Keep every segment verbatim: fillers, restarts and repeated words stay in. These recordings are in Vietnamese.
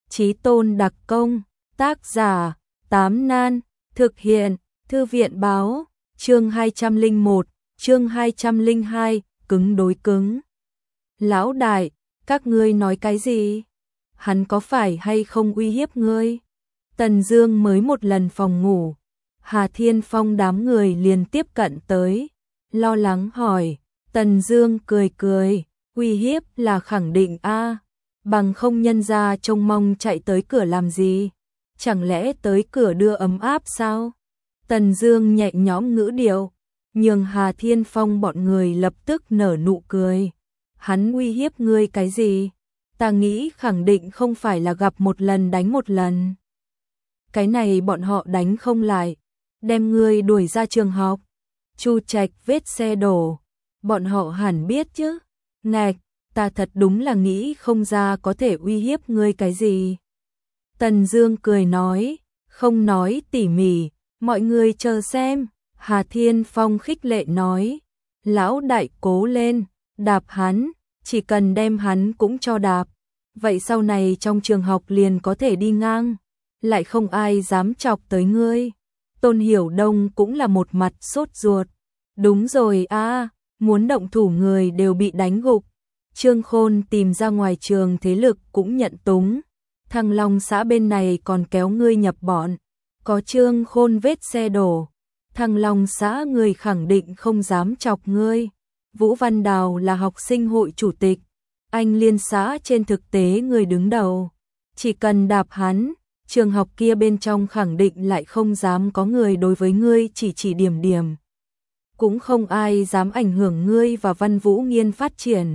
Chí Tôn đặc công, tác giả, Tám Nan, thực hiện, Thư viện báo, chương hai trăm lẻ một, chương hai trăm lẻ hai, cứng đối cứng. Lão đại, các ngươi nói cái gì? Hắn có phải hay không uy hiếp ngươi? Tần Dương mới một lần phòng ngủ, Hà Thiên Phong đám người liền tiếp cận tới, lo lắng hỏi. Tần Dương cười cười, uy hiếp là khẳng định a, bằng không nhân gia trông mong chạy tới cửa làm gì? Chẳng lẽ tới cửa đưa ấm áp sao? Tần Dương nhẹ nhõm ngữ điệu, nhường Hà Thiên Phong bọn người lập tức nở nụ cười. Hắn uy hiếp ngươi cái gì? Ta nghĩ khẳng định không phải là gặp một lần đánh một lần. Cái này bọn họ đánh không lại, đem ngươi đuổi ra trường học. Chu Trạch vết xe đổ, bọn họ hẳn biết chứ. Ngạch, ta thật đúng là nghĩ không ra có thể uy hiếp ngươi cái gì. Tần Dương cười nói, không nói tỉ mỉ, mọi người chờ xem. Hà Thiên Phong khích lệ nói, lão đại cố lên, đạp hắn, chỉ cần đem hắn cũng cho đạp. Vậy sau này trong trường học liền có thể đi ngang, lại không ai dám chọc tới ngươi. Tôn Hiểu Đông cũng là một mặt sốt ruột. Đúng rồi a, muốn động thủ người đều bị đánh gục. Trương Khôn tìm ra ngoài trường thế lực cũng nhận túng. Thăng Long xã bên này còn kéo ngươi nhập bọn. Có Trương Khôn vết xe đổ, Thăng Long xã người khẳng định không dám chọc ngươi. Vũ Văn Đào là học sinh hội chủ tịch, anh Liên xã trên thực tế người đứng đầu. Chỉ cần đạp hắn, trường học kia bên trong khẳng định lại không dám có người đối với ngươi chỉ chỉ điểm điểm. Cũng không ai dám ảnh hưởng ngươi và Văn Vũ Nghiên phát triển.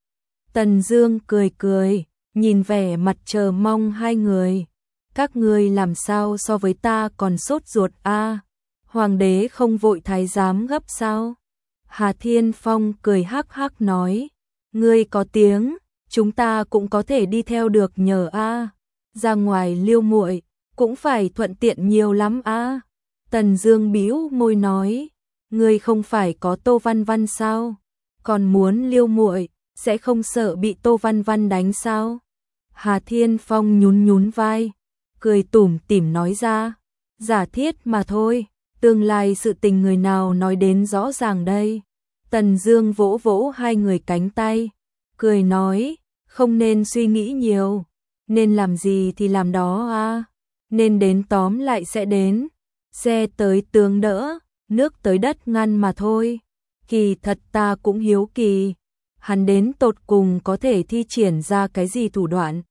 Tần Dương cười cười, nhìn vẻ mặt chờ mong hai người. Các ngươi làm sao so với ta còn sốt ruột a? Hoàng đế không vội thái giám gấp sao? Hà Thiên Phong cười hắc hắc nói, ngươi có tiếng, chúng ta cũng có thể đi theo được nhờ a. Ra ngoài liêu muội cũng phải thuận tiện nhiều lắm a. Tần Dương bĩu môi nói, ngươi không phải có Tô Văn Văn sao? Còn muốn liêu muội, sẽ không sợ bị Tô Văn Văn đánh sao? Hà Thiên Phong nhún nhún vai, cười tủm tỉm nói ra, giả thiết mà thôi, tương lai sự tình người nào nói đến rõ ràng đây. Tần Dương vỗ vỗ hai người cánh tay, cười nói, không nên suy nghĩ nhiều, nên làm gì thì làm đó a, nên đến tóm lại sẽ đến, xe tới tướng đỡ, nước tới đất ngăn mà thôi. Kỳ thật ta cũng hiếu kỳ, hắn đến tột cùng có thể thi triển ra cái gì thủ đoạn.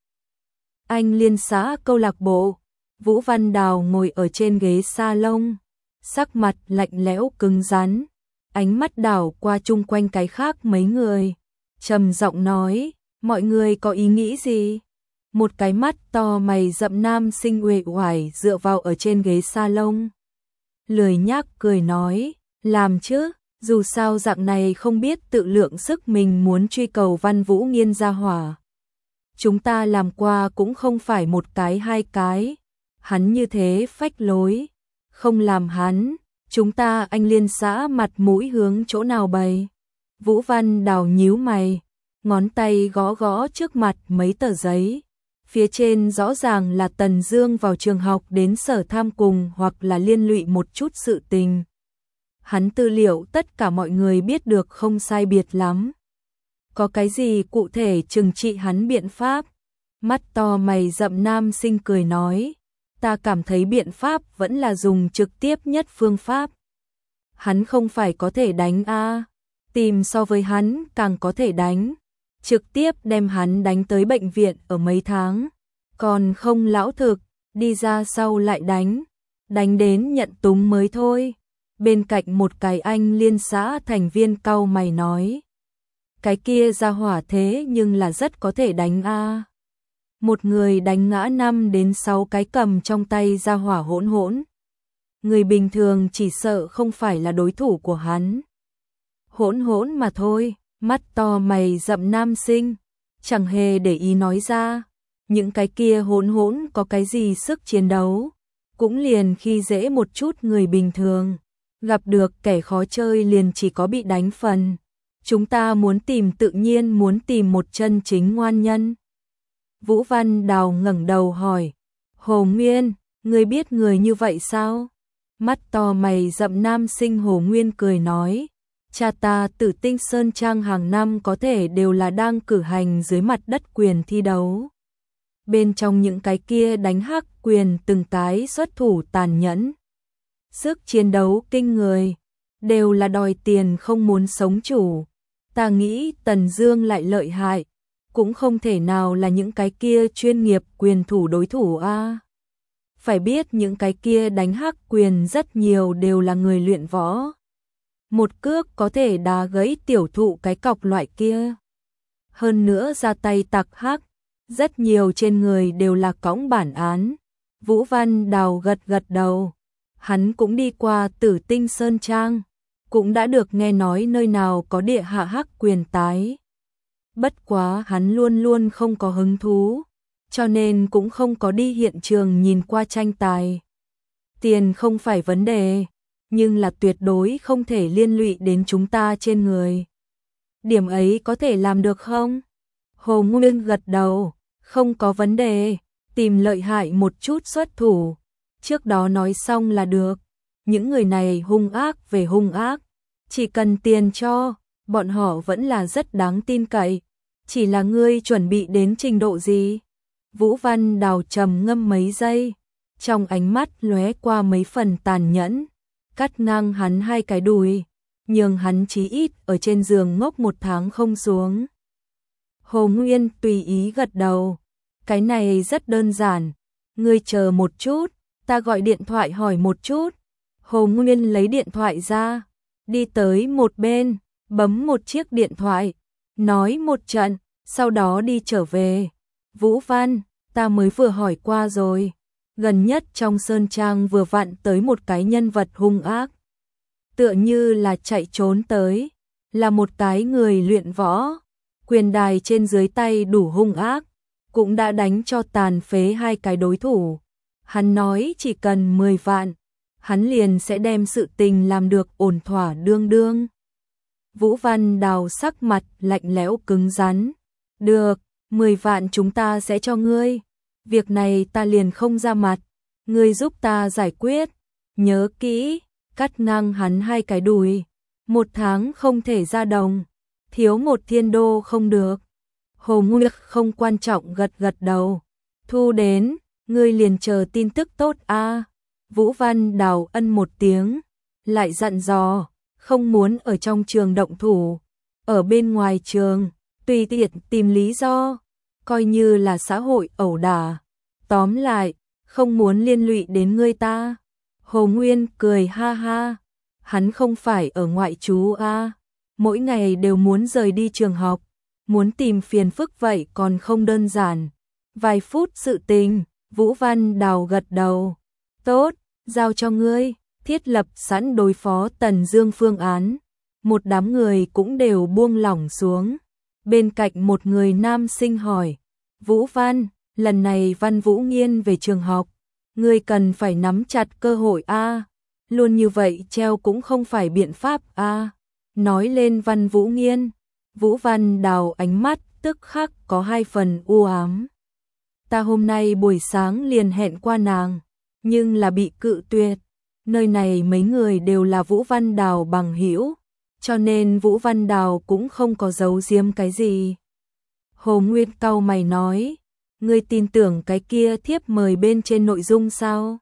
Anh Liên xã câu lạc bộ, Vũ Văn Đào ngồi ở trên ghế salon, sắc mặt lạnh lẽo cứng rắn, ánh mắt đảo qua chung quanh cái khác mấy người, trầm giọng nói, mọi người có ý nghĩ gì? Một cái mắt to mày rậm nam sinh uể oải dựa vào ở trên ghế salon, lười nhác cười nói, làm chứ, dù sao dạng này không biết tự lượng sức mình muốn truy cầu Văn Vũ Nghiên gia hỏa. Chúng ta làm qua cũng không phải một cái hai cái, hắn như thế phách lối, không làm hắn, chúng ta anh Liên xã mặt mũi hướng chỗ nào bày. Vũ Văn Đào nhíu mày, ngón tay gõ gõ trước mặt mấy tờ giấy, phía trên rõ ràng là Tần Dương vào trường học đến sở tham cùng hoặc là liên lụy một chút sự tình. Hắn tư liệu tất cả mọi người biết được không sai biệt lắm. Có cái gì cụ thể trừng trị hắn biện pháp? Mắt to mày rậm nam sinh cười nói, ta cảm thấy biện pháp vẫn là dùng trực tiếp nhất phương pháp. Hắn không phải có thể đánh a, tìm so với hắn càng có thể đánh, trực tiếp đem hắn đánh tới bệnh viện ở mấy tháng, còn không lão thực, đi ra sau lại đánh, đánh đến nhận túng mới thôi. Bên cạnh một cái anh Liên xã thành viên cau mày nói, cái kia ra hỏa thế nhưng là rất có thể đánh a. Một người đánh ngã năm đến sáu cái cầm trong tay ra hỏa hỗn hỗn. Người bình thường chỉ sợ không phải là đối thủ của hắn. Hỗn hỗn mà thôi, mắt to mày rậm nam sinh, chẳng hề để ý nói ra, những cái kia hỗn hỗn có cái gì sức chiến đấu, cũng liền khi dễ một chút người bình thường, gặp được kẻ khó chơi liền chỉ có bị đánh phần. Chúng ta muốn tìm tự nhiên muốn tìm một chân chính ngoan nhân. Vũ Văn Đào ngẩng đầu hỏi, Hồ Nguyên, ngươi biết người như vậy sao? Mắt to mày rậm nam sinh Hồ Nguyên cười nói, cha ta Tử Tinh Sơn Trang hàng năm có thể đều là đang cử hành dưới mặt đất quyền thi đấu. Bên trong những cái kia đánh hắc quyền từng cái xuất thủ tàn nhẫn. Sức chiến đấu kinh người, đều là đòi tiền không muốn sống chủ. Ta nghĩ Tần Dương lại lợi hại, cũng không thể nào là những cái kia chuyên nghiệp quyền thủ đối thủ a. Phải biết những cái kia đánh hắc quyền rất nhiều đều là người luyện võ. Một cước có thể đá gãy tiểu thụ cái cọc loại kia. Hơn nữa ra tay tặc hắc, rất nhiều trên người đều là cõng bản án. Vũ Văn Đào gật gật đầu. Hắn cũng đi qua Tử Tinh Sơn Trang, cũng đã được nghe nói nơi nào có địa hạ hắc quyền tái. Bất quá hắn luôn luôn không có hứng thú, cho nên cũng không có đi hiện trường nhìn qua tranh tài. Tiền không phải vấn đề, nhưng là tuyệt đối không thể liên lụy đến chúng ta trên người. Điểm ấy có thể làm được không? Hồ Nguyên gật đầu, không có vấn đề, tìm lợi hại một chút xuất thủ. Trước đó nói xong là được, những người này hung ác về hung ác, chỉ cần tiền cho, bọn họ vẫn là rất đáng tin cậy. Chỉ là ngươi chuẩn bị đến trình độ gì? Vũ Văn Đào trầm ngâm mấy giây, trong ánh mắt lóe qua mấy phần tàn nhẫn, cắt ngang hắn hai cái đùi, nhường hắn chí ít ở trên giường ngốc một tháng không xuống. Hồ Nguyên tùy ý gật đầu, cái này rất đơn giản, ngươi chờ một chút, ta gọi điện thoại hỏi một chút. Hồ Nguyên lấy điện thoại ra, đi tới một bên, bấm một chiếc điện thoại, nói một trận, sau đó đi trở về. Vũ Văn, ta mới vừa hỏi qua rồi, gần nhất trong Sơn Trang vừa vặn tới một cái nhân vật hung ác. Tựa như là chạy trốn tới, là một cái người luyện võ, quyền đài trên dưới tay đủ hung ác, cũng đã đánh cho tàn phế hai cái đối thủ. Hắn nói chỉ cần mười vạn, hắn liền sẽ đem sự tình làm được ổn thỏa đương đương. Vũ Văn Đào sắc mặt lạnh lẽo cứng rắn. Được, mười vạn chúng ta sẽ cho ngươi. Việc này ta liền không ra mặt. Ngươi giúp ta giải quyết. Nhớ kỹ, cắt ngang hắn hai cái đùi. Một tháng không thể ra đồng. Thiếu một thiên đô không được. Hồ Nguyên không quan trọng gật gật đầu. Thu đến, ngươi liền chờ tin tức tốt a. Vũ Văn Đào ân một tiếng, lại dặn dò, không muốn ở trong trường động thủ, ở bên ngoài trường, tùy tiện tìm lý do, coi như là xã hội ẩu đả. Tóm lại, không muốn liên lụy đến ngươi ta. Hồ Nguyên cười ha ha, hắn không phải ở ngoại trú a, mỗi ngày đều muốn rời đi trường học, muốn tìm phiền phức vậy còn không đơn giản. Vài phút sự tình, Vũ Văn Đào gật đầu. Tốt, giao cho ngươi, thiết lập sẵn đối phó Tần Dương phương án. Một đám người cũng đều buông lỏng xuống. Bên cạnh một người nam sinh hỏi, Vũ Văn, lần này Văn Vũ Nghiên về trường học, ngươi cần phải nắm chặt cơ hội a, luôn như vậy treo cũng không phải biện pháp a. Nói lên Văn Vũ Nghiên, Vũ Văn Đào ánh mắt tức khắc có hai phần u ám. Ta hôm nay buổi sáng liền hẹn qua nàng, nhưng là bị cự tuyệt. Nơi này mấy người đều là Vũ Văn Đào bằng hữu, cho nên Vũ Văn Đào cũng không có giấu giếm cái gì. Hồ Nguyên cau mày nói, ngươi tin tưởng cái kia thiếp mời bên trên nội dung sao?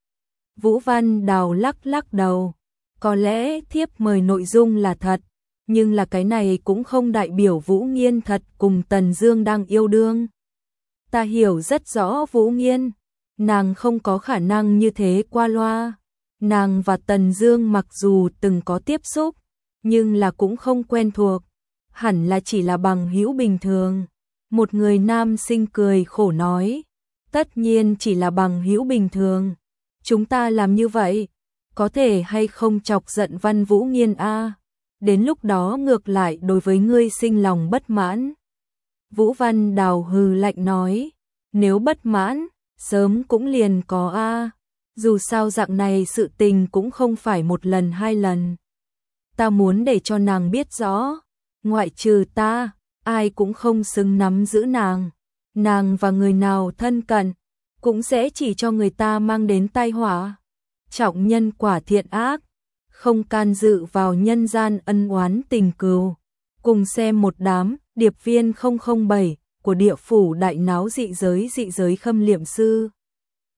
Vũ Văn Đào lắc lắc đầu, có lẽ thiếp mời nội dung là thật, nhưng là cái này cũng không đại biểu Vũ Nghiên thật cùng Tần Dương đang yêu đương. Ta hiểu rất rõ Vũ Nghiên, nàng không có khả năng như thế qua loa. Nàng và Tần Dương mặc dù từng có tiếp xúc, nhưng là cũng không quen thuộc, hẳn là chỉ là bằng hữu bình thường. Một người nam sinh cười khổ nói, tất nhiên chỉ là bằng hữu bình thường. Chúng ta làm như vậy, có thể hay không chọc giận Văn Vũ Nghiên a? Đến lúc đó ngược lại đối với ngươi sinh lòng bất mãn. Vũ Văn Đào hừ lạnh nói, nếu bất mãn, sớm cũng liền có a. Dù sao dạng này sự tình cũng không phải một lần hai lần. Ta muốn để cho nàng biết rõ, ngoại trừ ta, ai cũng không xứng nắm giữ nàng. nàng và người nào thân cận, cũng sẽ chỉ cho người ta mang đến tai họa. Trọng nhân quả thiện ác, không can dự vào nhân gian ân oán tình cừu. Cùng xem một đám điệp viên không không bảy của địa phủ đại náo dị giới dị giới Khâm Liệm Sư.